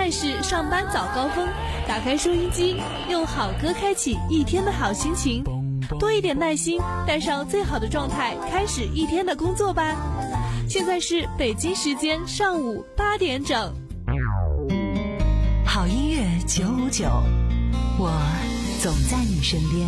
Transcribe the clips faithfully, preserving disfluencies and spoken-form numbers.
在是上班早高峰，打开收音机，用好歌开启一天的好心情，多一点耐心，带上最好的状态，开始一天的工作吧。现在是北京时间上午八点整。 好音乐九五九，我总在你身边。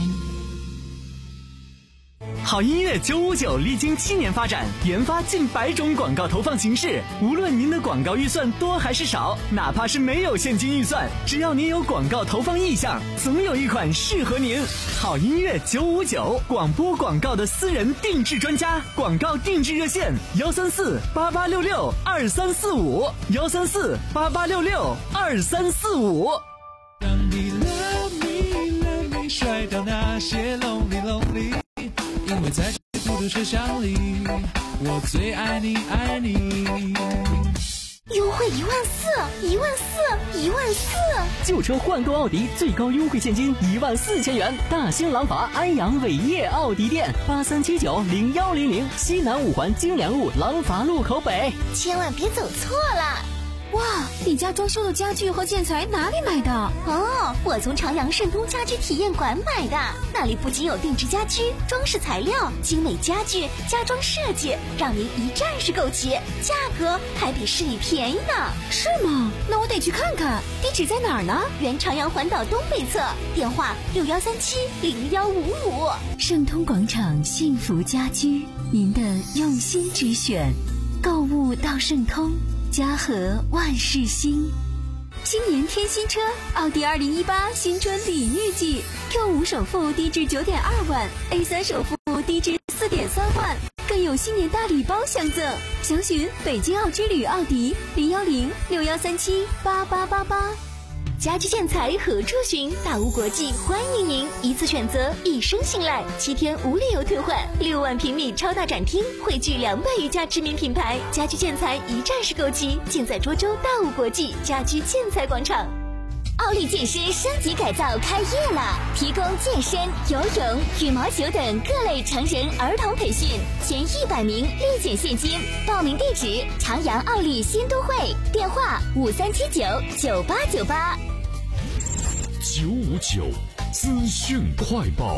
好音乐九五九历经七年发展，研发近百种广告投放形式。无论您的广告预算多还是少，哪怕是没有现金预算，只要您有广告投放意向，总有一款适合您。好音乐九五九，广播广告的私人定制专家，广告定制热线幺三四八八六六二三四五幺三四八八六六二三四五。 让你 love me love me 甩掉那些 lonely lonely，因为在孤独车厢里，我最爱你爱你。 优惠一万四，一万四，一万四！ 旧车换购奥迪最高优惠现金一万四千元。大兴朗法安阳伟业奥迪店八三七九零幺零零，西南五环京良路朗法路口北。 千万别走错了。 哇，你家装修的家具和建材哪里买的？ 哦，我从朝阳盛通家居体验馆买的，那里不仅有定制家居、装饰材料、精美家具、家装设计，让您一站式购齐，价格还比市里便宜呢。 是吗？那我得去看看。地址在哪儿呢？ 原朝阳环岛东北侧，电话六幺三七零幺五五。 盛通广场幸福家居，您的用心之选，购物到盛通。家和万事兴， 新年添新车，奥迪二零一八新春礼遇季 ，Q 五首付低至九点二万 ，A 三首付低至四点三万，更有新年大礼包相赠。详询北京奥之旅奥迪零幺零六幺三七八八八八。 家居建材何处寻？大屋国际欢迎您，一次选择，一生信赖，七天无理由退换，六万平米超大展厅，汇聚两百余家知名品牌，家居建材一站式购齐，尽在涿州大屋国际家居建材广场。奥利健身升级改造开业了，提供健身、游泳、羽毛球等各类成人儿童培训，前一百名立减现金。报名地址：朝阳奥利新都会，电话五三七九九八九八。 九五九资讯快报。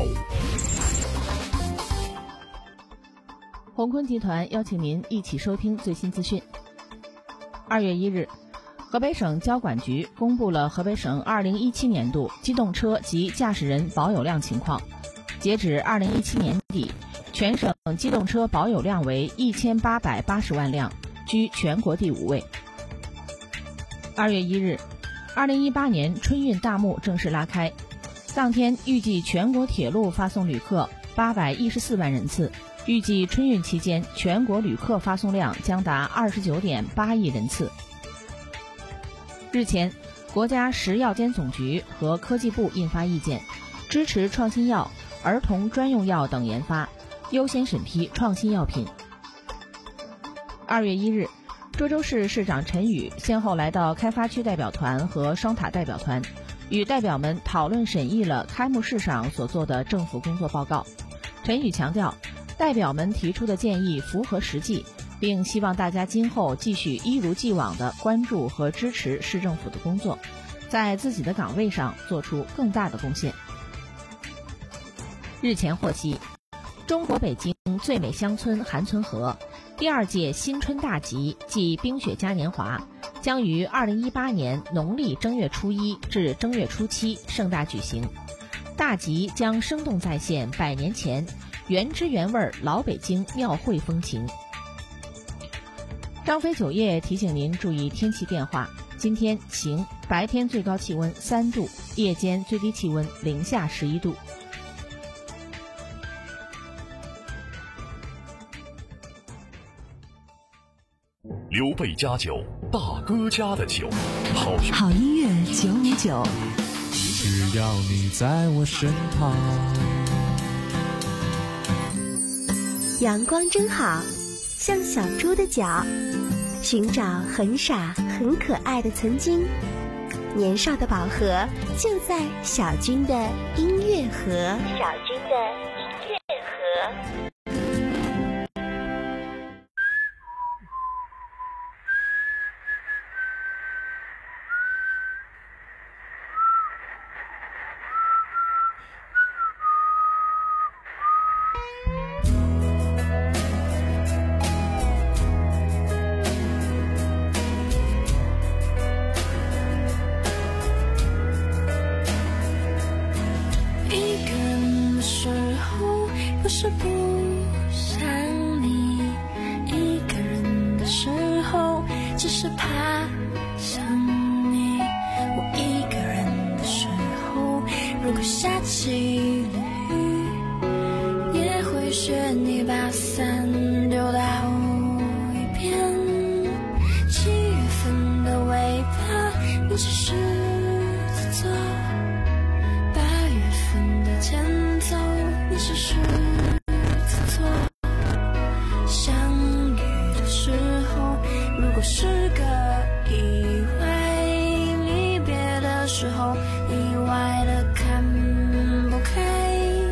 宏坤集团邀请您一起收听最新资讯。二月一日，河北省交管局公布了河北省二零一七年度机动车及驾驶人保有量情况。截止二零一七年底，全省机动车保有量为一千八百八十万辆，居全国第五位。二月一日，二零一八年春运大幕正式拉开，当天预计全国铁路发送旅客八百一十四万人次，预计春运期间全国旅客发送量将达二十九点八亿人次。日前，国家食药监总局和科技部印发意见，支持创新药、儿童专用药等研发，优先审批创新药品。二月一日，涿州市市长陈宇先后来到开发区代表团和双塔代表团，与代表们讨论审议了开幕式上所做的政府工作报告。陈宇强调，代表们提出的建议符合实际，并希望大家今后继续一如既往地关注和支持市政府的工作，在自己的岗位上做出更大的贡献。日前获悉，中国北京最美乡村韩村河第二届新春大集暨冰雪嘉年华将于二零一八年农历正月初一至正月初七盛大举行。大集将生动再现百年前原汁原味老北京庙会风情。张飞酒业提醒您注意天气变化，今天晴，白天最高气温三度，夜间最低气温零下十一度。 刘备家酒，大哥家的酒，好好音乐九五九， 只要你在我身旁。 阳光真好，像小猪的脚，寻找很傻很可爱的曾经，年少的宝盒就在小军的音乐盒。小军的音乐盒。 不是不想你，一个人的时候只是怕想你。我一个人的时候，如果下起了雨，也会学你把伞丢到一边。七月份的尾巴，你只是自作；八月份的前奏，你只是自作。相遇的时候，如果是个意外，离别的时候，意外的看不开。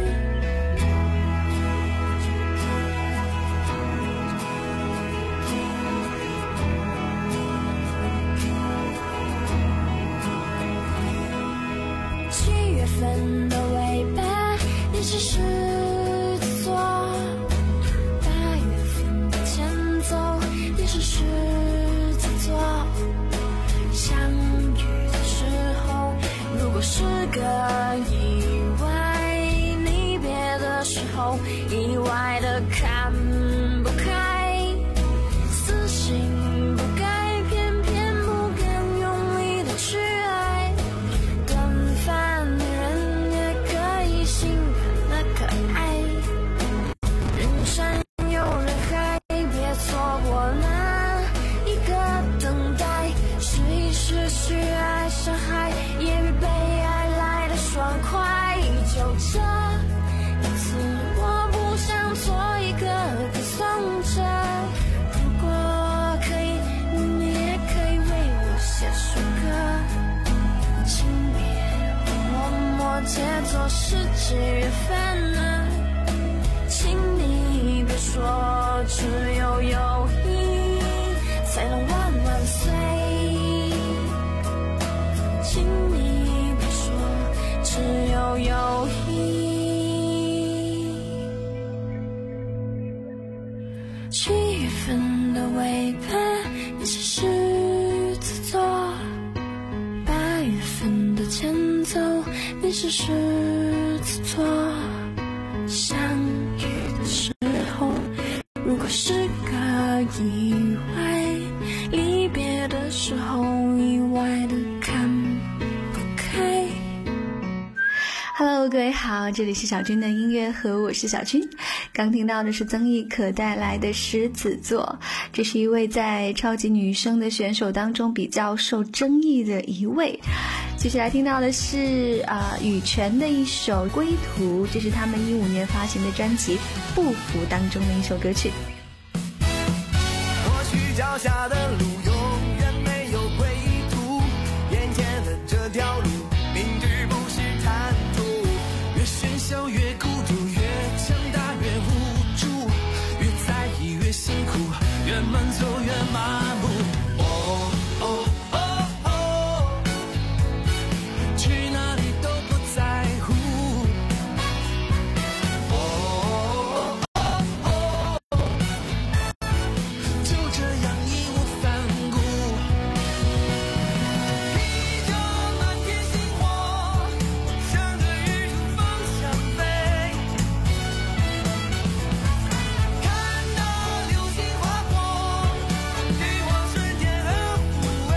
七月份的尾巴，你只是自作；八月份的前奏，你只是自作。相遇的时候，如果是个意外，离别的时候，意外的看不开。死心不改，偏偏不敢用力的去爱。更烦的人也可以性感的可爱。人山有人海，别错过那一个等待。试一试去爱上海，也比被爱来的爽快。就这一次，我不想做一个歌颂者。如果可以，你也可以为我写首歌。请别默默节奏是几月份啊？请你别说只有友谊才能万万岁。请你别说只有友谊。七月份的尾巴，你只是自作；八月份的前奏，你只是自作。相遇的时候，如果是个意外，离别的时候，意外的看不开。 Hello， 各位好，这里是小军的音乐盒，我是小军。刚听到的是曾轶可带来的狮子座，这是一位在超级女声的选手当中比较受争议的一位。接下来听到的是啊、呃、羽泉的一首《归途》，这是他们一五年发行的专辑《不服》当中的一首歌曲。 或许脚下的路永远没有归途，眼前的这条路明知不是坦途。 越喧嚣越孤独，越强大越无助，越在意越辛苦，越慢走越麻木。哦哦哦哦，去哪里都不在乎。哦哦哦，就这样义无反顾。披着满天星火，向着宇宙方向飞。看到流星划过，欲望瞬间而枯萎。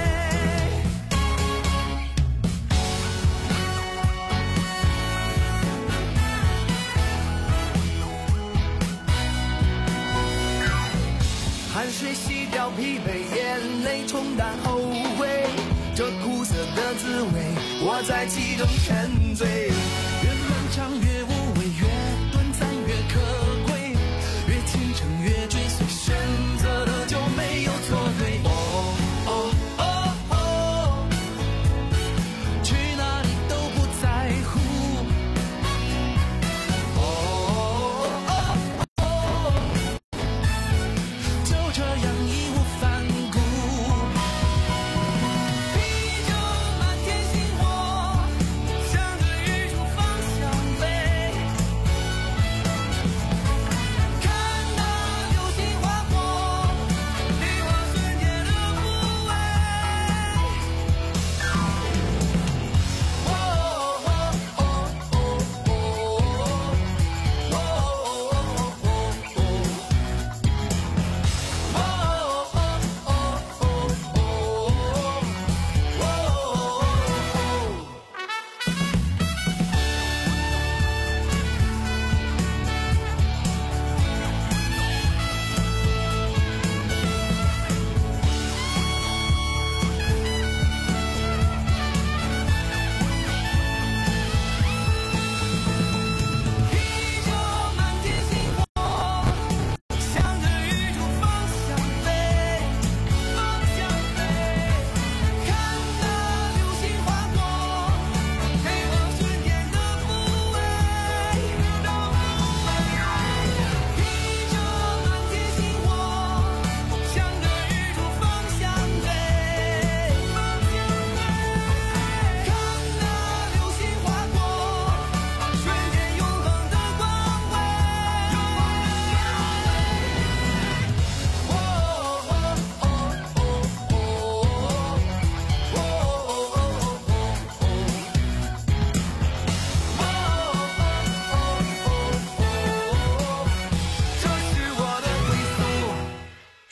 汗水洗掉疲惫，眼泪冲淡后悔，这苦涩的滋味，我在其中沉醉。 越漫长越无味，越短暂越可贵，越虔诚越追随，选择的就没有错对。哦哦哦哦，去哪里都不在乎。哦哦哦，就这样义无反顾。披着满天星火，向着宇宙方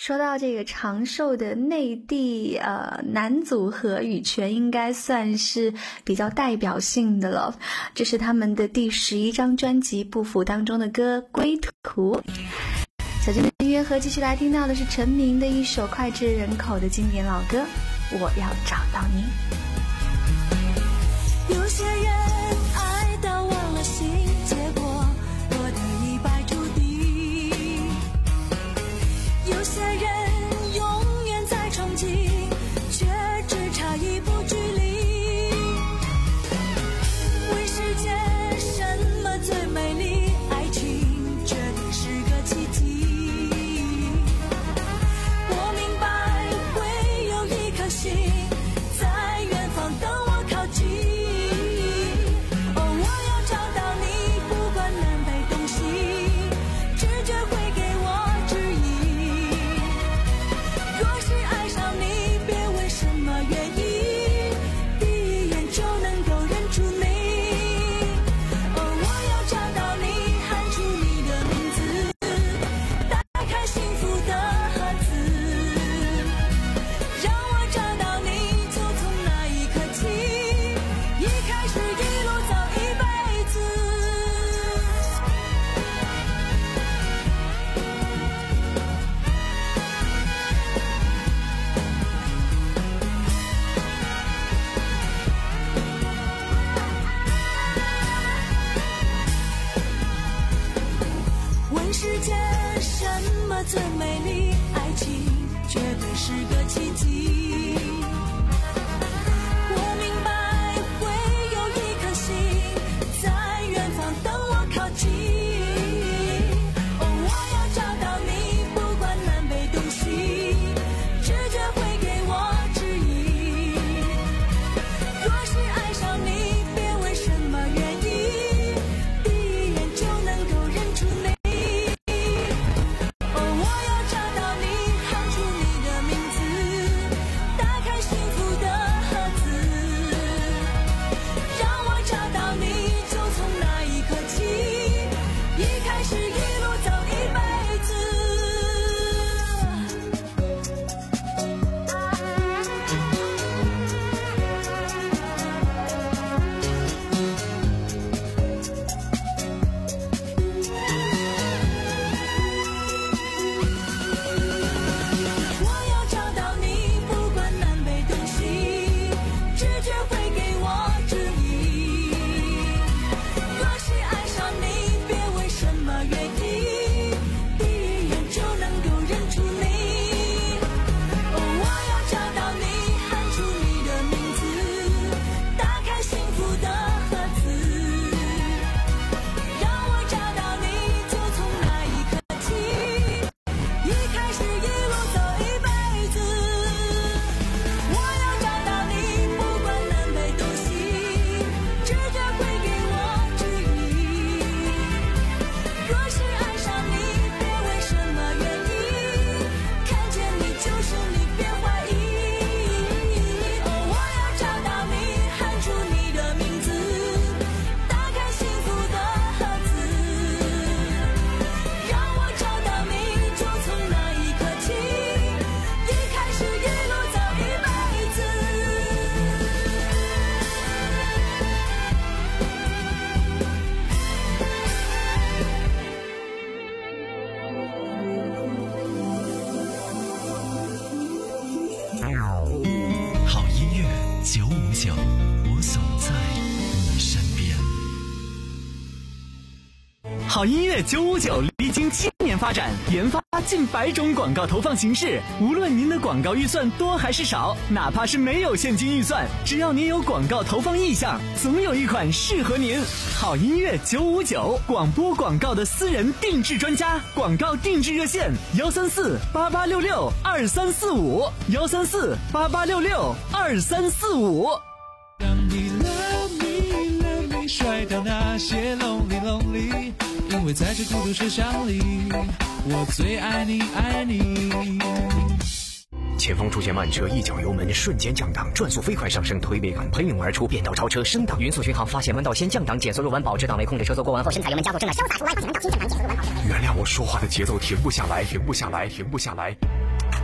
说到这个长寿的内地呃男组合羽泉，应该算是比较代表性的了。这是他们的第十一张专辑《不腐》当中的歌《归途》。小娟的音乐盒继续来听到的是陈明的一首脍炙人口的经典老歌《我要找到你》。 有些人爱到忘了形，结果落得一败涂地。有些人永远在憧憬，却只差一步距离。问世界什么最美丽？爱情绝对是个奇迹。我明白会有一颗心在远方等我靠近。哦，我要找到你，不管南北东西，直觉会给我指引。若是爱上你，别问什么原因，第一眼就能够认出你。哦，我要找到你，喊出你的名字，打开幸福的盒子，让我找到你，就从那一刻起，一开始一路走一辈子。问世界什么最美丽？爱情绝对是个奇迹。我明白会有一颗心在远方等我靠近。哦，我要找到你，不管南北东西，直觉会给我指引。若是爱上你，别问什么原因，第一眼就能够认出你。哦，我要找到你，喊出你的名字，打开幸福的盒子，让我找到你，就从那一刻起，一开始一路走一辈子。我要找到你，不管南北东西，直觉会给我指引。若是爱上你，别问什么原因，第一眼就能够认出你。哦，我要找到你，喊出你的名字，打开幸福的盒子，让我找到你，就从那一刻起，一开始一路走一辈子。我要找到你，不管南北东西，直觉会给我指引。若是爱上你，别问什么原因，看见你就是你，别怀疑。哦，我要找到你，喊出你的名字，打开幸福的盒子，让我找到你，就从那一刻起，一开始一路走一辈子。 好音乐九五九，我总在你身边。 好音乐九五九历经七年发展，研发近百种广告投放形式。无论您的广告预算多还是少，哪怕是没有现金预算，只要您有广告投放意向，总有一款适合您。好音乐九五九，广播广告的私人定制专家，广告定制热线幺三四八八六六二三四五幺三四八八六六二三四五。 让你 love me love me 甩掉那些 lonely lonely， 因为在这孤独车厢里，我最爱你爱你。 前方出现慢车，一脚油门瞬间降档，转速飞快上升，推背感喷涌而出，变道超车升档，匀速巡航，发现弯道先降档，减速入弯，保持档位，控制车速，过弯后深踩油门加速，正的潇洒出弯，发现弯道先降档，减速入弯，保持档位。 原谅我说话的节奏停不下来，停不下来，停不下来。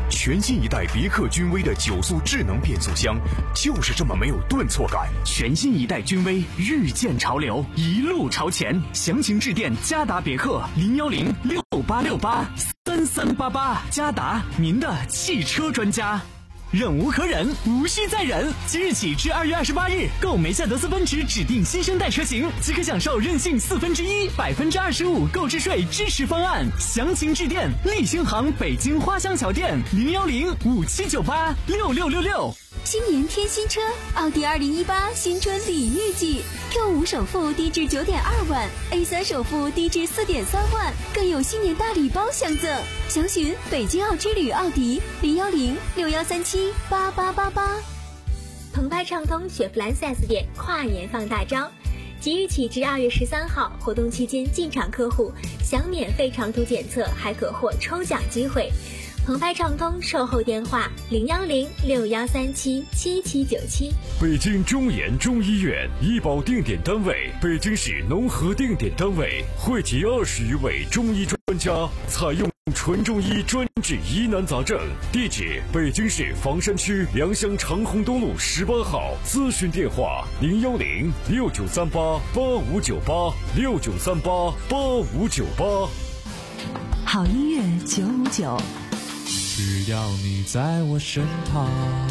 全新一代别克君威的九速智能变速箱，就是这么没有顿挫感。 全新一代君威，遇见潮流，一路朝前。详情致电嘉达别克零幺零六八六八三三八八。嘉达，您的汽车专家。忍无可忍，无需再忍。即日起至二月二十八日，购梅赛德斯奔驰指定新生代车型，即可享受任性四分之一、百分之二十五购置税支持方案。详情致电立新行北京花乡桥店零幺零五七九八六六六六。 新年添新车，奥迪二零一八新春礼遇季 Q 五 首付低至九点二万 ，A 三 首付低至四点三万，更有新年大礼包相赠。详询北京奥之旅奥迪零幺零六幺三七八八八八。 澎湃畅通雪佛兰 四 S 店跨年放大招，即日起至二月十三号，活动期间进场客户享免费长途检测，还可获抽奖机会。澎湃畅通售后电话零幺零六幺三七七七九七。 北京中研中医院医保定点单位，北京市农合定点单位，汇集二十余位中医专家，采用纯中医专治疑难杂症。地址：北京市房山区良乡长虹东路十八号。咨询电话：零幺零六九三八八五九八六九三八八五九八。 好音乐九五九。 只要你在我身旁。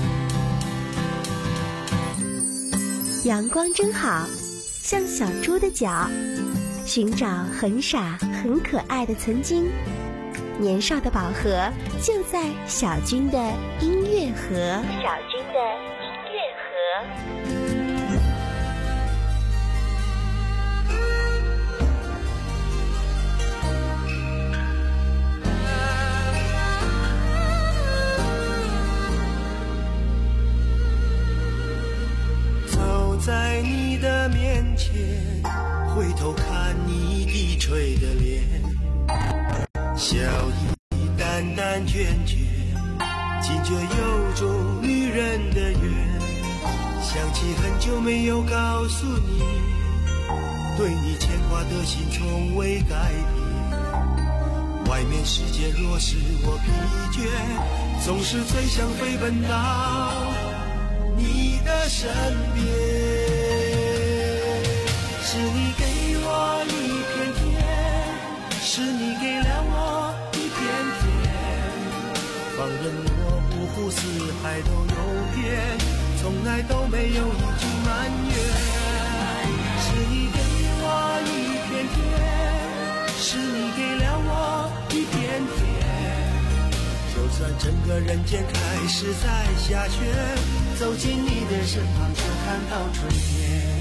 阳光真好，像小猪的脚，寻找很傻很可爱的曾经。年少的宝盒就在小军的音乐盒。小军的音乐盒。 在你的面前，回头看你低垂的脸，笑意淡淡倦倦，竟觉有种女人的缘。想起很久没有告诉你，对你牵挂的心从未改变。外面世界若使我疲倦，总是最想飞奔到你的身边。是你给我一片天，是你给了我一片天，放任我五湖四海都游遍，从来都没有一句埋怨。是你给我一片天，是你给了我一片天，就算整个人间开始在下雪，走进你的身旁就看到春天。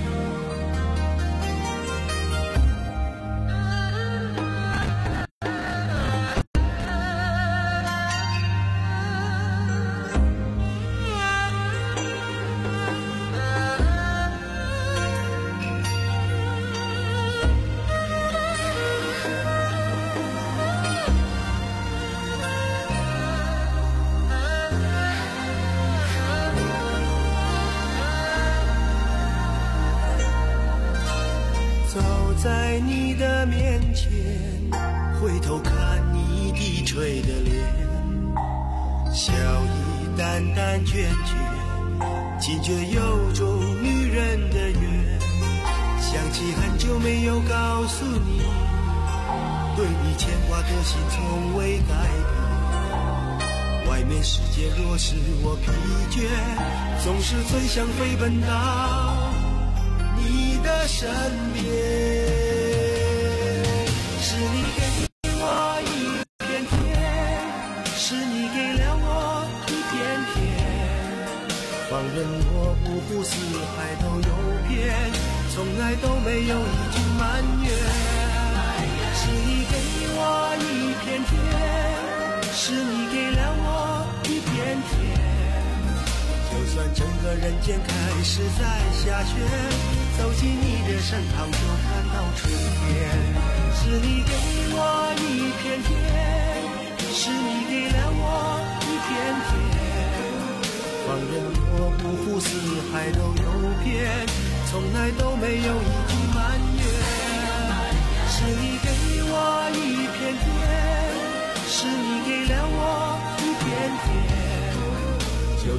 在你的面前，回头看你低垂的脸，笑意淡淡倦倦，竟觉有种女人的缘。想起很久没有告诉你，对你牵挂的心从未改变。外面世界若使我疲倦，总是最想飞奔到你的身边。是你给我一片天，是你给了我一片天，放任我五湖四海都游遍，从来都没有一句埋怨。是你给我一片天，是你给了我一片天，就算整个人间开始在下雪，走进你的身旁就看到春天。是你给我一片天，是你给了我一片天，放任我五湖四海都游遍，从来都没有一句埋怨。是你给我一片天，是你给了我一片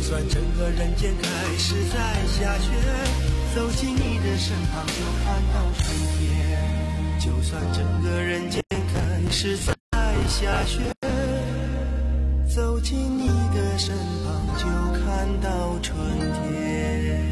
算整个人间开始在下雪，走进你的身旁就看到春天。就算整个人间开始在下雪，走进你的身旁就看到春天。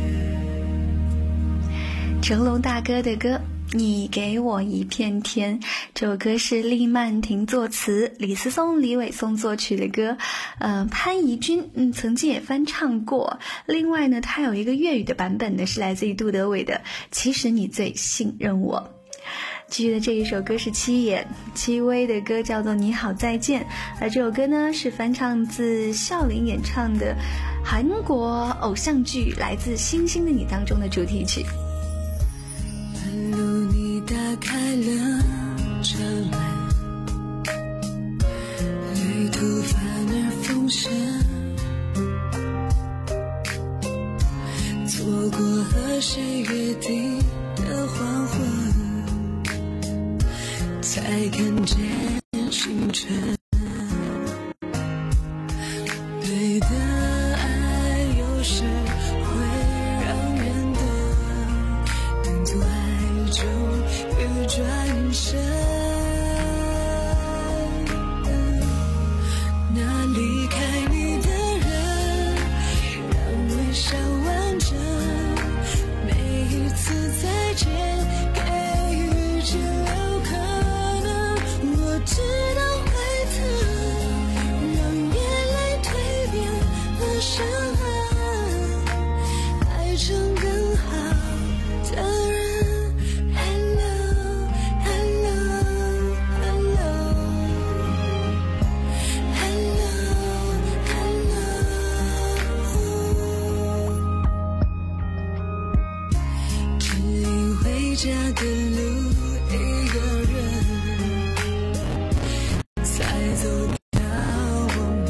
成龙大哥的歌，你给我一片天，这首歌是厉曼婷作词，李思松、李伟松作曲的歌。呃，潘怡君嗯曾经也翻唱过。另外呢，他有一个粤语的版本呢，是来自于杜德伟的《其实你最信任我》。继续的这一首歌是七言戚薇的歌，叫做《你好再见》，而这首歌呢是翻唱自孝琳演唱的韩国偶像剧《来自星星的你》当中的主题曲。 半路你打开了车门，旅途反而丰盛，错过和谁约定的黄昏，才看见青春。对的爱有时会让人的能从爱中越转身，那离开你的人让微笑完整，每一次再见给予只留可能，我知道会疼，让眼泪蜕变了伤痕，爱成更好的人。家的路一个人才走到我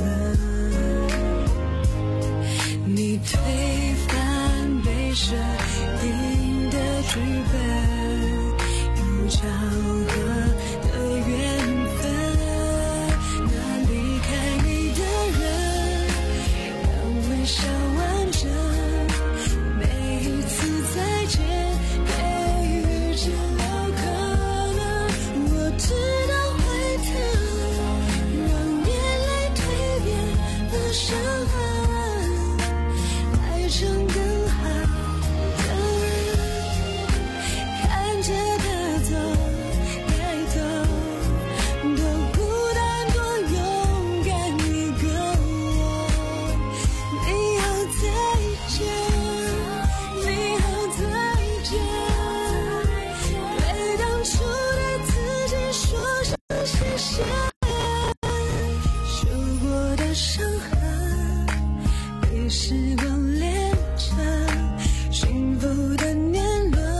们，你推翻被设定的剧本，有巧合的缘分，那离开你的人让微笑完整，每一次再见只有可能，我知道会疼，让眼泪蜕变了伤痕，爱成更好的人，看着他走该走，多孤单多勇敢一个我，你好再见，你好再见，初对自己说声谢谢，受过的伤痕被时光炼成幸福的年轮。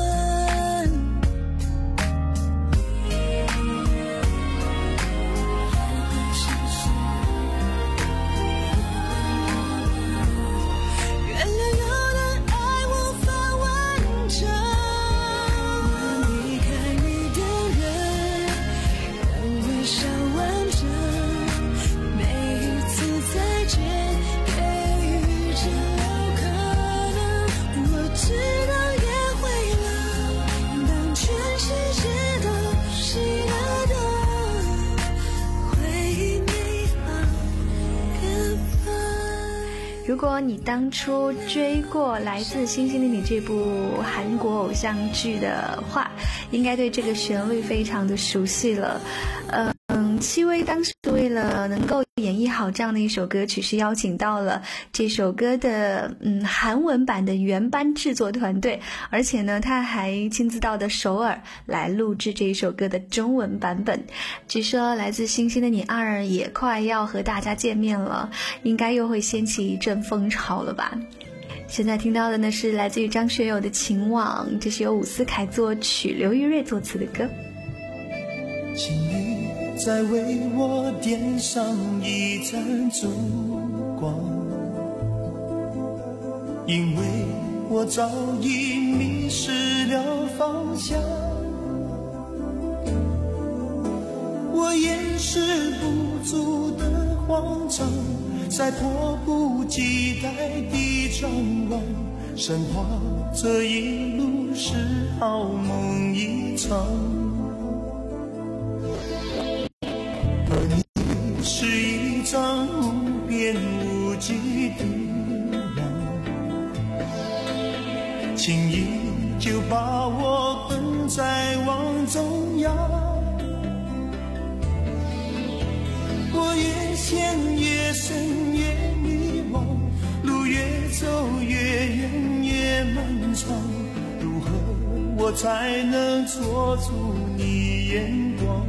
原来有的爱无法完整，笑完整，每一次再见给予只有可能，我知道也会冷，当全世界都熄了灯，回忆美好个伴。 如果你当初追过《来自星星的你》这部韩国偶像剧的话，应该对这个旋律非常的熟悉了。嗯，戚薇当时为了能够演绎好这样的一首歌曲，是邀请到了这首歌的嗯韩文版的原班制作团队，而且呢，他还亲自到的首尔来录制这一首歌的中文版本。据说《来自星星的你二》也快要和大家见面了，应该又会掀起一阵风潮了吧。现在听到的呢是来自于张学友的《情网》，这是由伍思凯作曲，刘玉瑞作词的歌。 请你再为我点上一盏烛光，因为我早已迷失了方向，我掩饰不住的慌张， 在迫不及待地张望，生怕这一路是好梦一场。而你是一张无边无际的网，轻易就把我困在网中央。我越陷越深越迷惘，路越走越远越漫长，如何我才能捉住你眼光？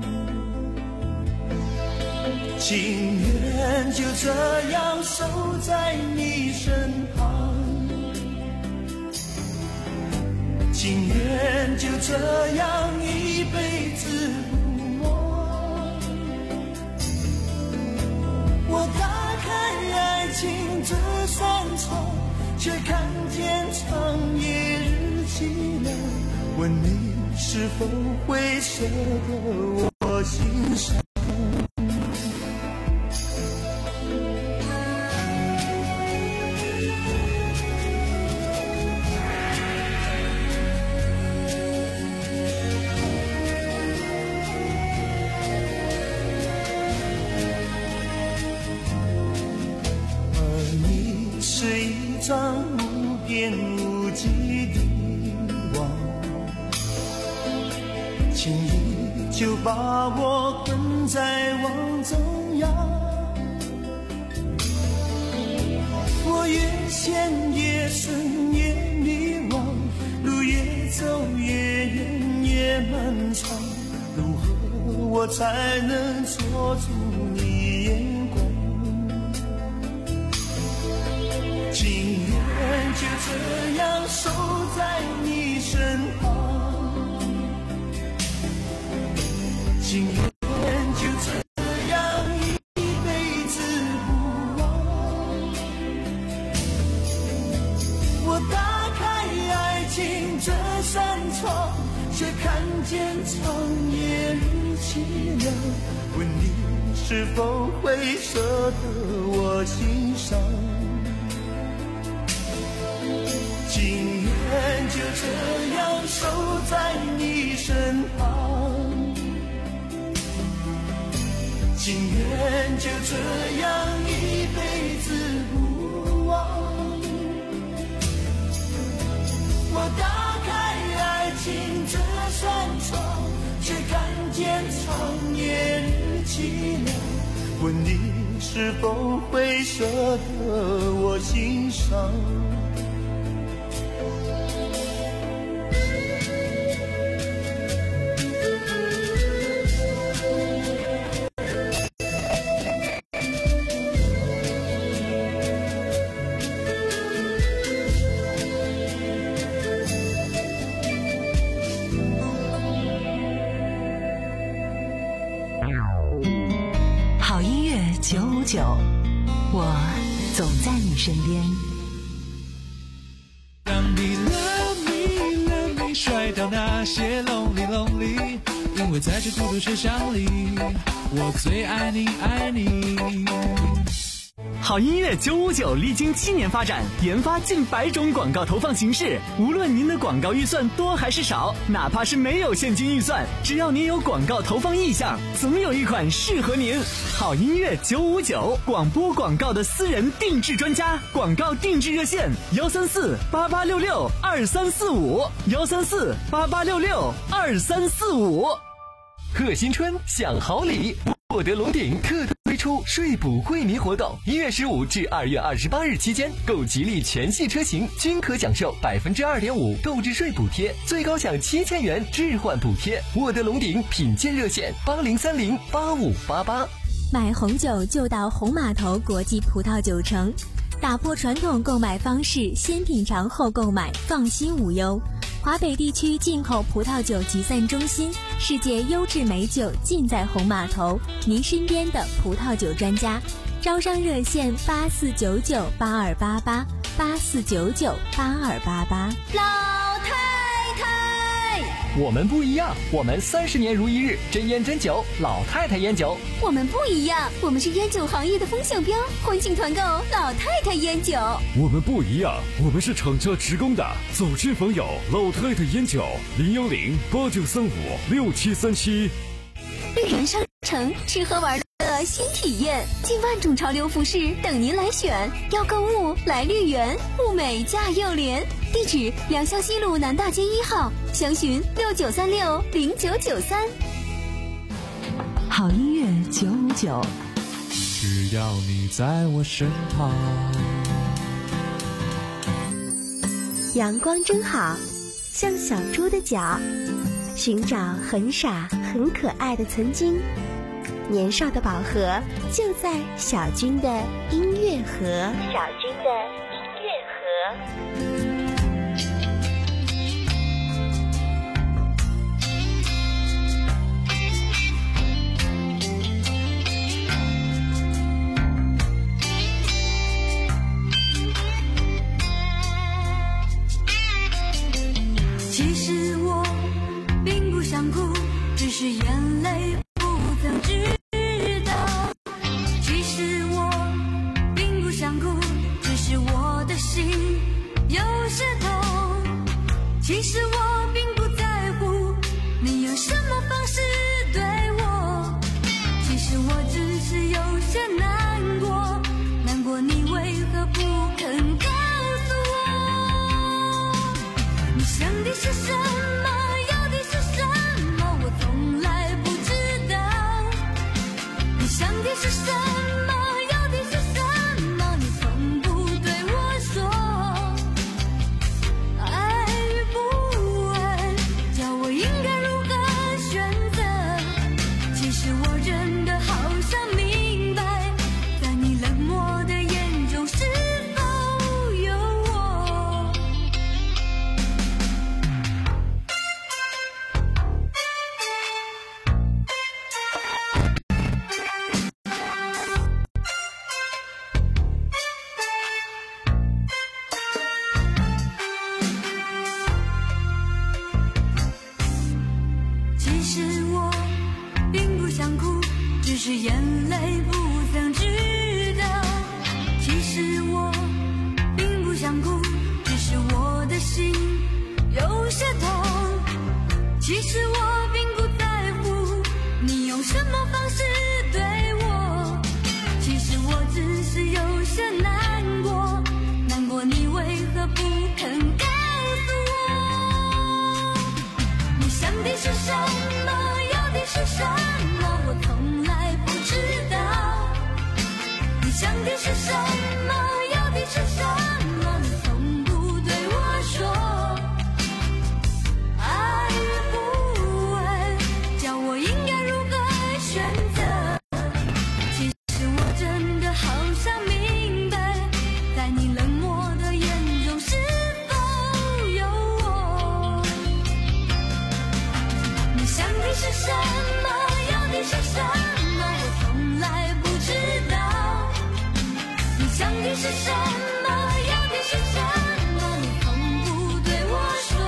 情愿就这样守在你身旁，情愿就这样一辈子不忘。我打开爱情这扇窗，却看见长夜日凄凉。问你是否会舍得我心伤？无边无际的网，轻易就把我困在网中央。我越陷越深越迷惘，路越走越远越漫长，如何我才能捉住你眼光？情愿就这样守在你身旁，情愿就这样一辈子不忘。我打开爱情这扇窗，却看见长夜日凄凉。问你是否会舍得我心伤？情愿就这样守在你身旁，情愿就这样一辈子不忘。我打开爱情这扇窗，却看见长夜日凄凉。问你是否会舍得我心伤？ 九五九，我总在你身边。 当你 love me love me 甩掉那些 lonely lonely， 因为在这孤独车厢里，我最爱你爱你。 好音乐九五九历经七年发展，研发近百种广告投放形式。无论您的广告预算多还是少，哪怕是没有现金预算，只要您有广告投放意向，总有一款适合您。好音乐九五九，广播广告的私人定制专家，广告定制热线：幺三四八八六六二三四五，幺三四八八六六二三四五。 贺新春享好礼，沃德龙鼎特推出税补惠民活动，一月十五至二月二十八日期间，购吉利全系车型均可享受百分之二点五购置税补贴，最高享七千元置换补贴。沃德龙鼎品鉴热线：八零三零八五八八。 买红酒就到红码头国际葡萄酒城，打破传统购买方式，先品尝后购买，放心无忧。华北地区进口葡萄酒集散中心，世界优质美酒尽在红码头，您身边的葡萄酒专家。招商热线：八四九九八二八八，八四九九八二八八。 老太太。 我们不一样，我们三十年如一日，真烟真酒，老太太烟酒。 我们不一样，我们是烟酒行业的风向标，欢庆团购老太太烟酒。 我们不一样，我们是厂家直供的，走亲访友，老太太烟酒，零幺零八九三五六七三七。 绿源商城，吃喝玩的新体验，近万种潮流服饰等您来选。要购物来绿源，物美价又廉。地址：良乡西路南大街一号，详询六九三六零九九三。 好音乐九五九， 只要你在我身旁。 阳光真好，像小猪的脚，寻找很傻很可爱的曾经。年少的宝盒就在小军的音乐盒。小军的音乐盒。 其实我并不想哭，只是眼泪不曾知道。其实我并不想哭，只是我的心有些痛。其实我并不在乎你用什么方式对我，其实我只是有些难过，难过你为何不肯告诉我，你想的是什么，要的是什么，我从来不知道。你想的是什么，要的是什么，你从不对我说。爱与不爱，叫我应该如何选择？其实我真的好想明白，在你冷漠的眼中是否有我。其实我并不想哭，只是眼泪不曾知道。其实我并不想哭，只是我的心有些痛。其实我并不在乎你用什么方式对我，其实我只是有些难过，难过你为何不肯告诉我，你想的是什么，要的是什么，我从来不知道。你想的是什么，要的是什么，你从不对我说。爱与不爱，叫我应该如何选择？其实我真的好想明白，在你冷漠的眼中是否有我。你想的是什么，要的是什么，我从来不知道。你想的是什么，要的是什么，你从不对我说。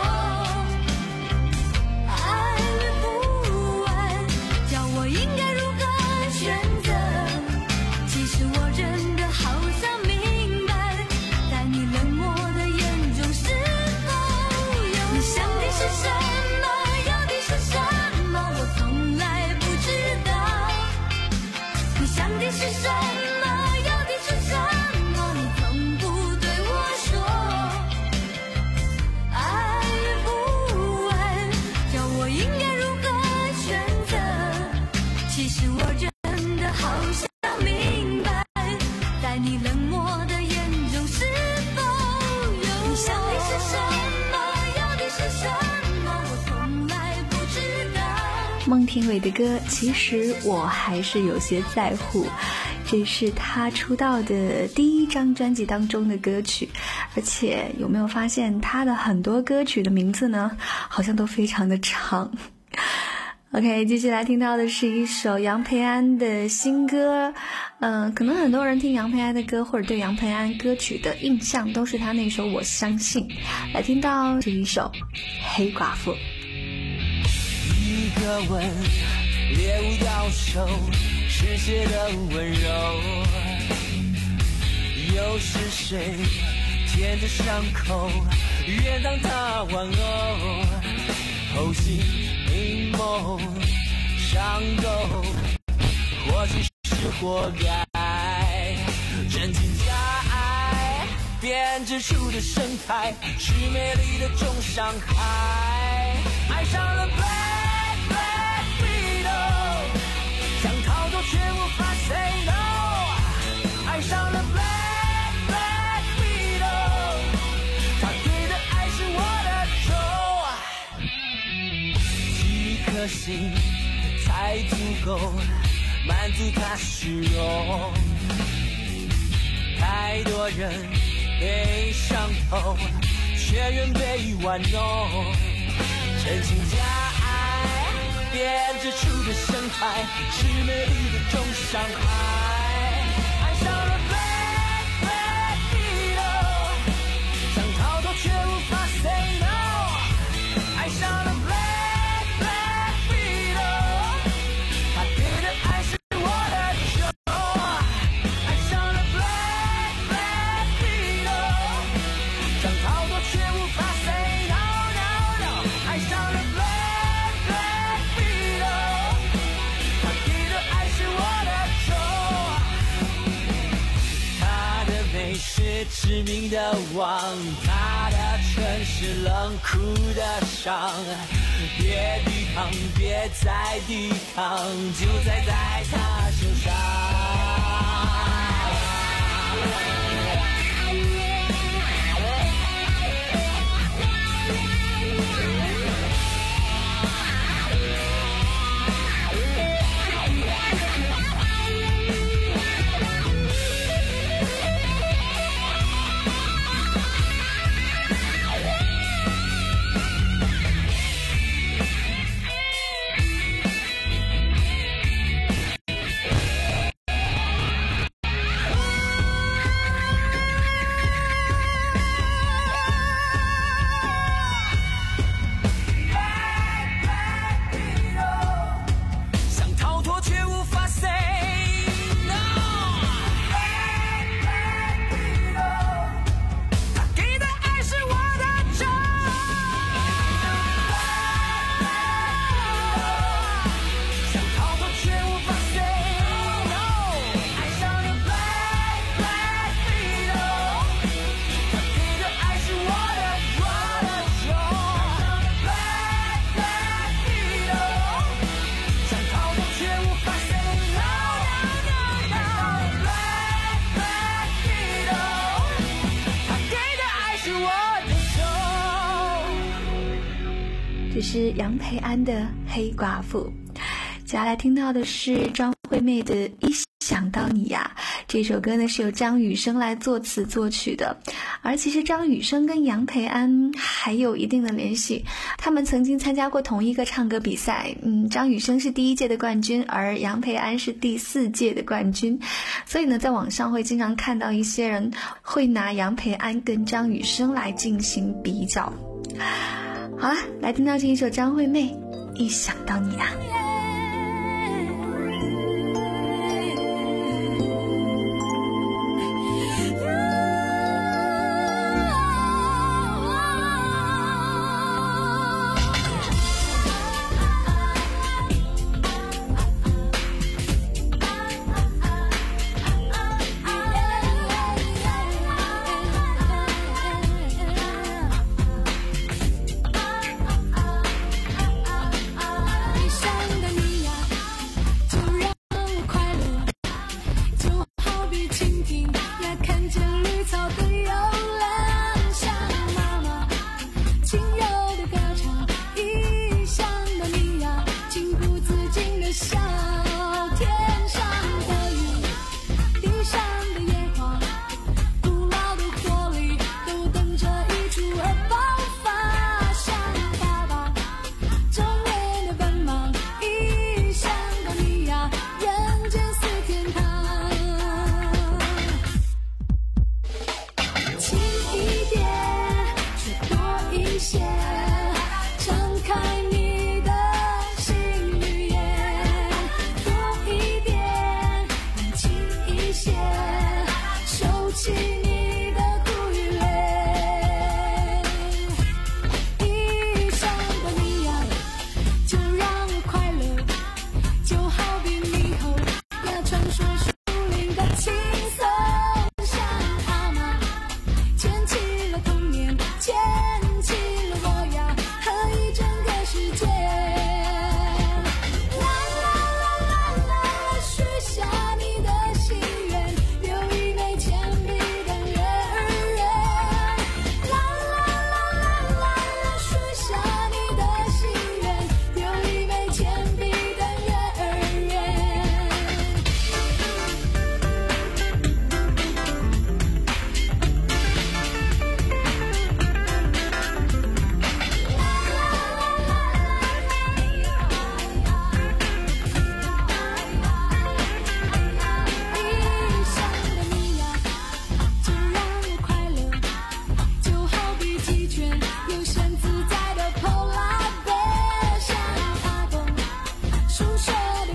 爱与不爱，叫我应该如何选择？其实我真的好想明白，在你冷漠的眼中是否有我。你想的是什么，要的是什么，我从来不知道。你想的是什么，要的是什么，你从不对我说。爱与不爱，叫我应该如何选择？其实我真的好想明白，在你冷漠的眼中是否有我。你想的是什么，要的是什么，我从来不知道。 孟庭苇的歌，其实我还是有些在乎。这是她出道的第一张专辑当中的歌曲，而且有没有发现她的很多歌曲的名字呢，好像都非常的长。OK， 接下来听到的是一首杨培安的新歌，嗯、呃，可能很多人听杨培安的歌或者对杨培安歌曲的印象都是他那首《我相信》。来听到这一首《黑寡妇》。 个吻，猎物到手，嗜血的温柔。又是谁舔着伤口，愿当他玩偶？偷心阴谋，伤口，或许是活该。真情假爱编织出的生态，是美丽的种伤害。爱上了 Black Black Widow， 想逃脱却无法 say no。 爱上了 Black Black Widow， 他给的爱是我的仇。几颗心才足够满足他虚荣，太多人被伤透，却愿被玩弄。真情假爱编织出的生态，是美丽的种伤害。爱上了 Black Black Widow， 想逃脱却无法 say no。 爱上了 Black Black Widow， 他给的爱是我的仇。爱上了 Black Black Widow， 想逃脱却无法 say no no no。 爱上了 Black Black Widow， 他给的爱是我的仇。他的美是致命的网，他的唇是冷酷的伤。别抵抗，别再抵抗，就栽在他身上。 这是杨培安的《黑寡妇》。接下来听到的是张惠妹的《一想到你呀》，这首歌呢是由张雨生来作词作曲的。而其实张雨生跟杨培安还有一定的联系，他们曾经参加过同一个唱歌比赛。嗯，张雨生是第一届的冠军，而杨培安是第四届的冠军。所以呢，在网上会经常看到一些人会拿杨培安跟张雨生来进行比较。好了，来听到这一首张惠妹《一想到你啊》。 些，敞开你的心。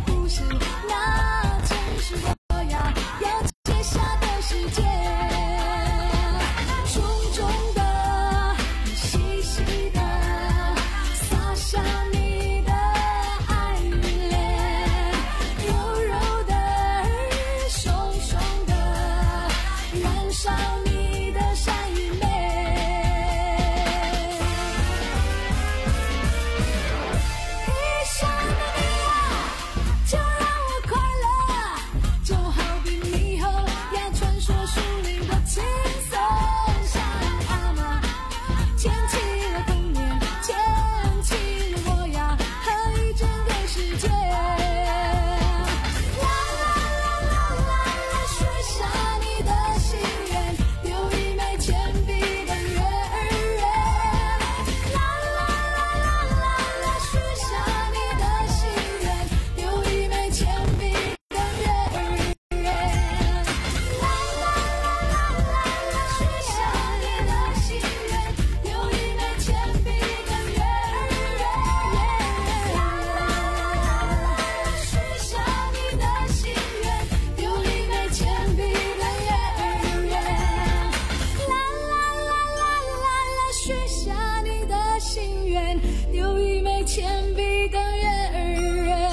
故事，那曾是我要要接下的世界。重重的，细细的，洒下你的爱恋，柔柔的，松松的，燃烧你的善意美。一想到你啊，就让我快乐，就好比猕猴呀，穿梭树林多轻松。像阿妈牵起了童年，牵起了我呀和一整个世界。啦啦啦啦啦啦，许下你的心愿，留一枚铅笔的月儿圆。啦啦啦啦啦啦，许下你的心愿，留一枚铅笔的月儿圆。啦啦啦啦啦啦，许下你的心愿，留一枚铅笔的月儿圆。啦啦啦啦啦，许下你的心愿，留一枚铅笔的月儿圆。啦啦啦啦啦啦，许下你的心愿，留一枚铅笔的月儿圆。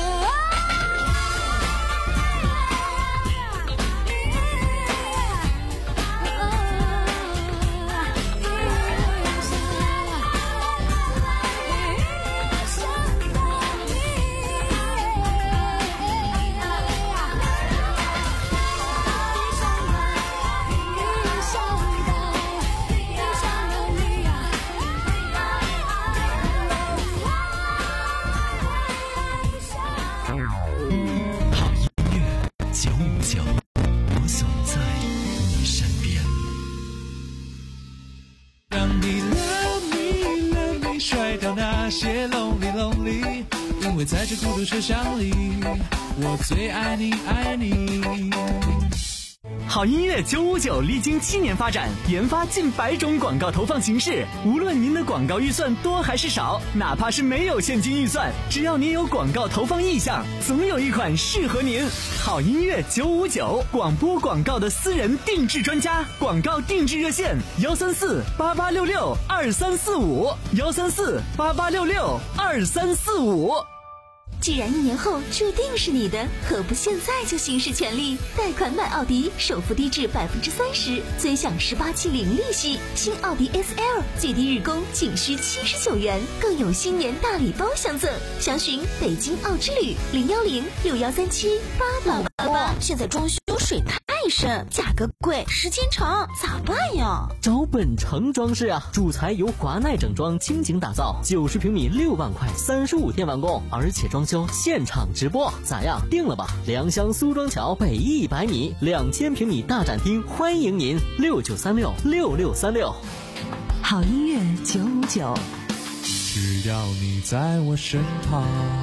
好音乐九五九，我总在你身边。 让你 love me love me 甩掉那些 lonely lonely， 因为在这孤独车厢里，我最爱你爱你。 好音乐九五九历经七年发展，研发近百种广告投放形式。无论您的广告预算多还是少，哪怕是没有现金预算，只要您有广告投放意向，总有一款适合您。好音乐九五九，广播广告的私人定制专家，广告定制热线：幺三四八八六六二三四五，幺三四八八六六二三四五。 既然一年后注定是你的，何不现在就行使权利？贷款买奥迪，首付低至百分之三十，尊享十八期零利息。新奥迪 S L 最低日供仅需七十九元，更有新年大礼包相赠。详询北京奥之旅零幺零六幺三七八八八八。现在装修水太深，价格贵，时间长，咋办呀？ 找本城装饰啊，主材由华奈整装倾情打造，九十平米六万块，三十五天完工，而且装修现场直播，咋样？定了吧！良乡苏庄桥北一百米，两千平米大展厅，欢迎您！六九三六六六三六。 好音乐九五九， 只要你在我身旁。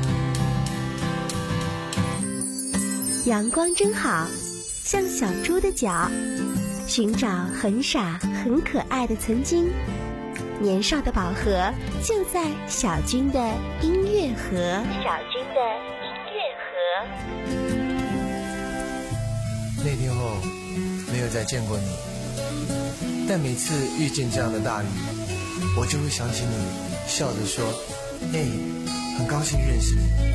阳光真好，像小猪的脚，寻找很傻很可爱的曾经。年少的宝盒就在小军的音乐盒。小军的音乐盒。 那天后没有再见过你，但每次遇见这样的大雨，我就会想起你，笑着说：“嘿，很高兴认识你。”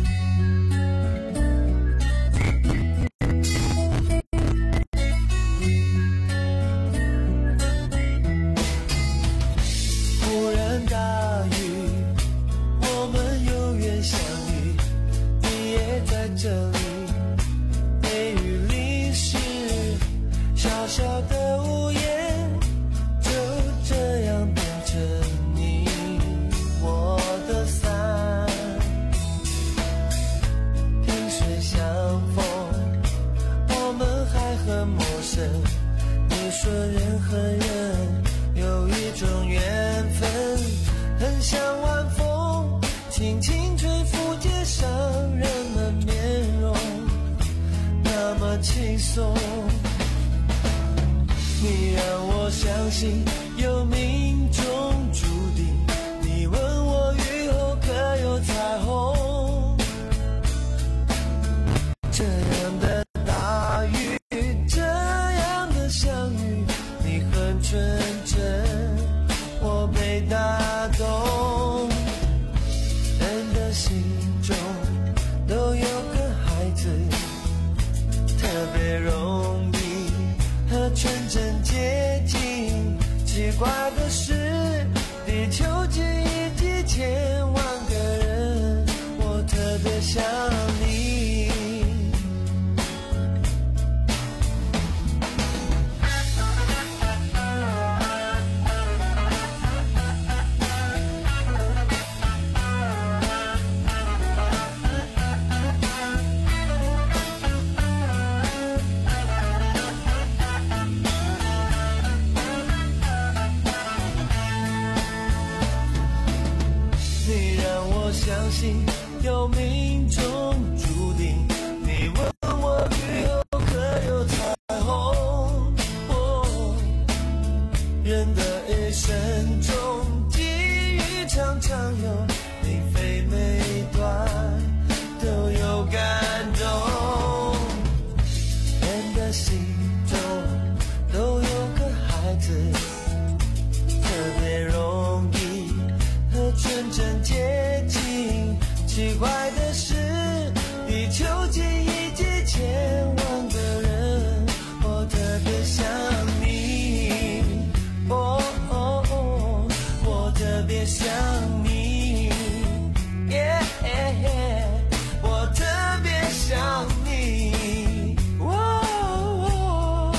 轻松，你让我相信有命中注定。你问我雨后可有彩虹， 怪的是，地球几亿几千万个人，我特别想你。相信有命中注定，你问我雨后可有彩虹、哦、人的一生中际遇常常有你非每段都有感动，人的心中都有个孩子，特别容易和纯真接近。奇怪的是，地球几亿几千万个人，我特别想你。哦哦哦，我特别想你。耶、yeah, 我特别想你。哦哦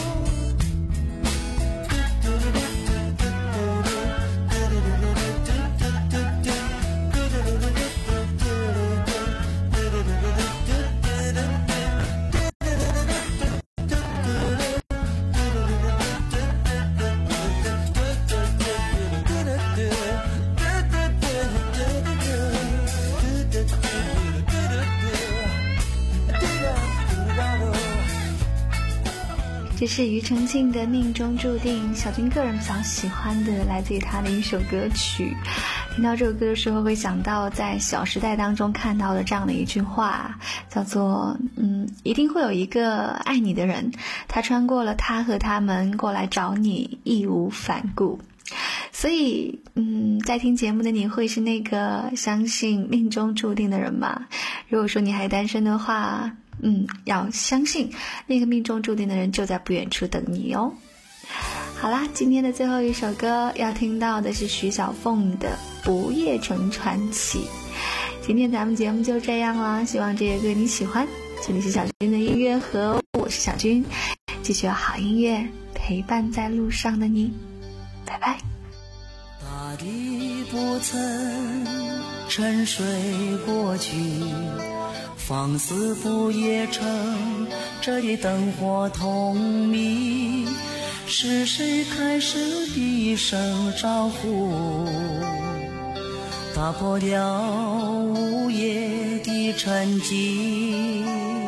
这是庾澄庆的《命中注定》，小军个人比较喜欢的，来自于他的一首歌曲。听到这首歌的时候，会想到在《小时代》当中看到的这样的一句话，叫做嗯，一定会有一个爱你的人，他穿过了他和他们过来找你，义无反顾。所以嗯，在听节目的你会是那个相信命中注定的人吗？如果说你还单身的话，嗯，要相信那个命中注定的人就在不远处等你哦。好啦，今天的最后一首歌要听到的是徐小凤的《不夜城传奇》。今天咱们节目就这样了，希望这些歌你喜欢。这里是小军的音乐盒，我是小军，继续有好音乐陪伴在路上的你，拜拜。 大地不曾沉睡过去，放肆不夜城，这里灯火通明，是谁开始低声招呼，打破了午夜的沉寂，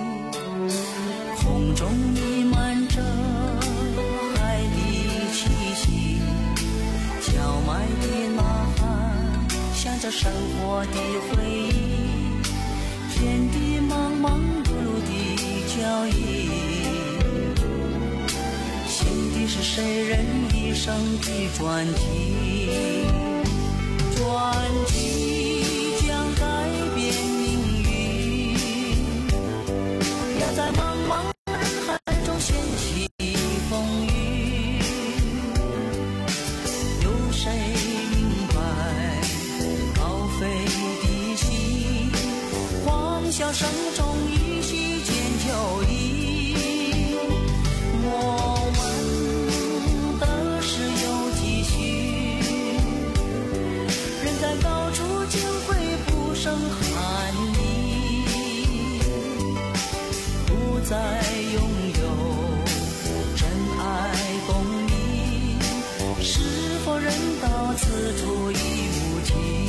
空中弥漫着海的气息，叫卖的呐喊像着生活的回忆，天地忙忙碌碌的脚印，写的是谁人一生的传奇，传奇将改变命运，要在茫茫人海中掀起风雨，有谁明白高飞的心，狂笑声中依稀间就已，我们的事有几许，人在高处竟会不胜寒意，不再拥有真爱功名，是否人到此处已无期。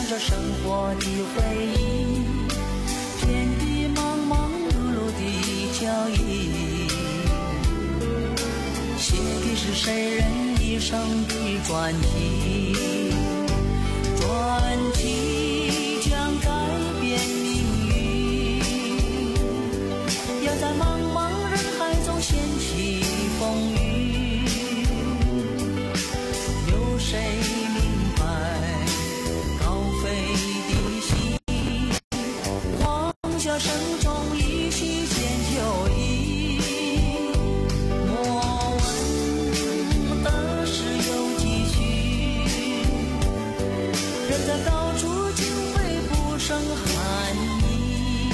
着生活的回忆，天地忙忙碌碌的脚印，写的是谁人一生的传奇，传奇将改变命运，要在茫茫人海中掀起风雨，有谁明白高飞的心，黄霞声中一息间就已，莫问的事有几许，人在高处竟会不胜寒意，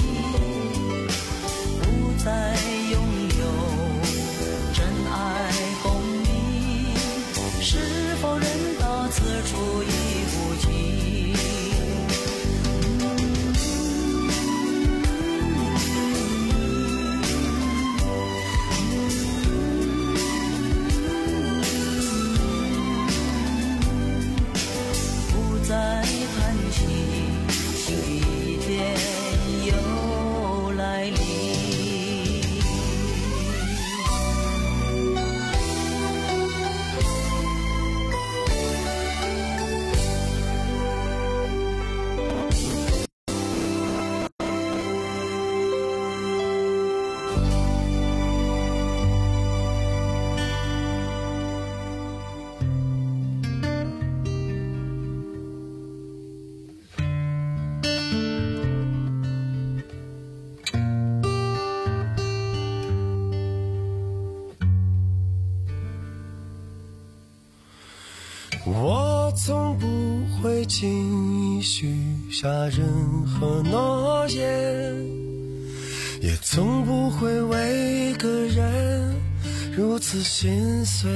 不再拥有真爱功名，是否人到此处已无情。不再叹息，新的一天又来临。 我从不会轻易许下任何诺言，也从不会为一个人如此心碎，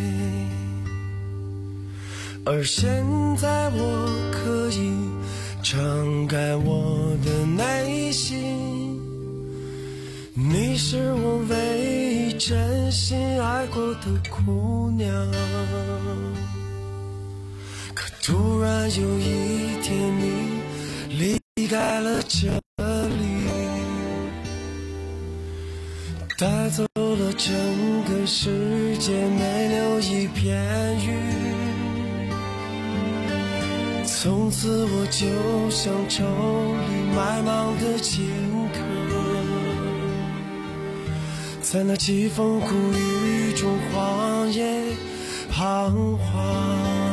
而现在我可以敞开我的内心，你是我唯一真心爱过的姑娘。可突然有一天你离开了这里，带走了整个世界，没留一片云。从此我就像愁里埋芒的荆轲，在那凄风苦雨中荒野彷徨。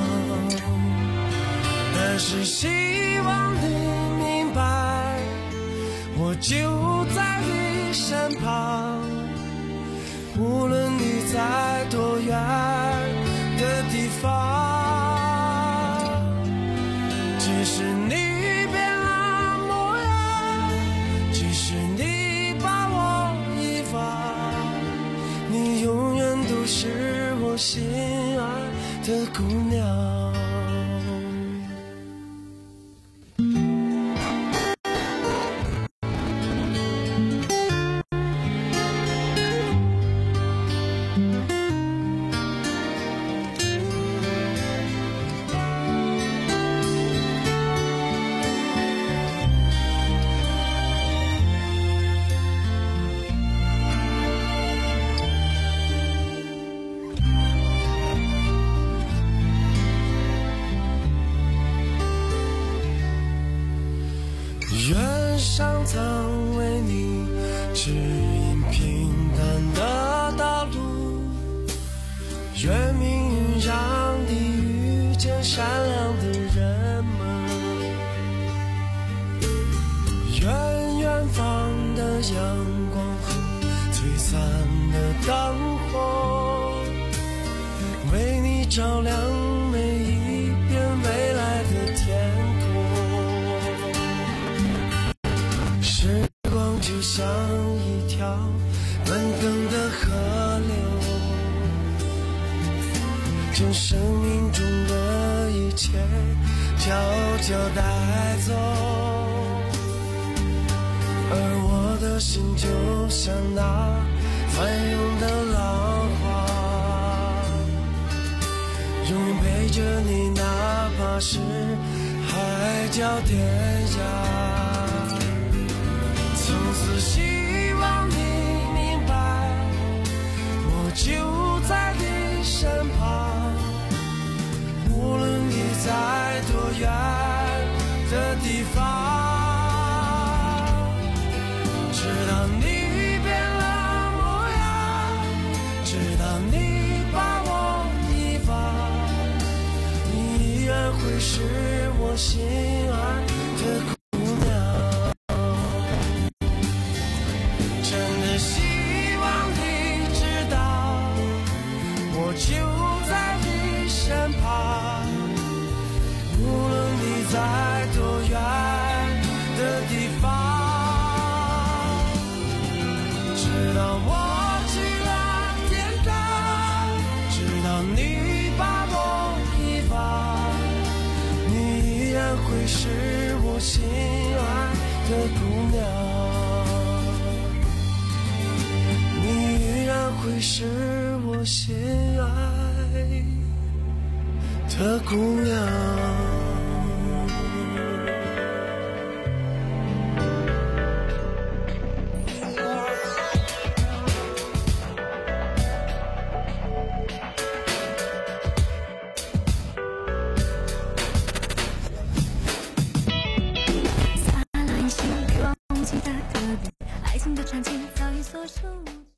但是希望你明白，我就在你身旁，无论你在多远的地方，即使你变了模样，即使你把我遗忘，你永远都是我心爱的姑娘。愿上苍为你指引平淡的道路，愿命运让你遇见善良的人们，愿远方的阳光和璀璨的灯火为你照亮每一片未来的天空。时光就像一条奔腾的河流，将生命中的一切悄悄带走，而我的心就像那翻涌的浪花，永远陪着你，哪怕是海角跌下，从此希望你明白，我就在你身旁，无论你在多远的地方，直到你变了模样，直到你把我遗忘，你依然会是我心爱的姑娘。真的希望你知道，我就在你身旁，无论你在多远的地方，直到我去了天堂，直到你把我遗忘，你依然会是我心爱的姑娘，你依然会是我心爱的姑娘。 撒拉一些别忘记的特别，爱情的传奇早已所剩无几。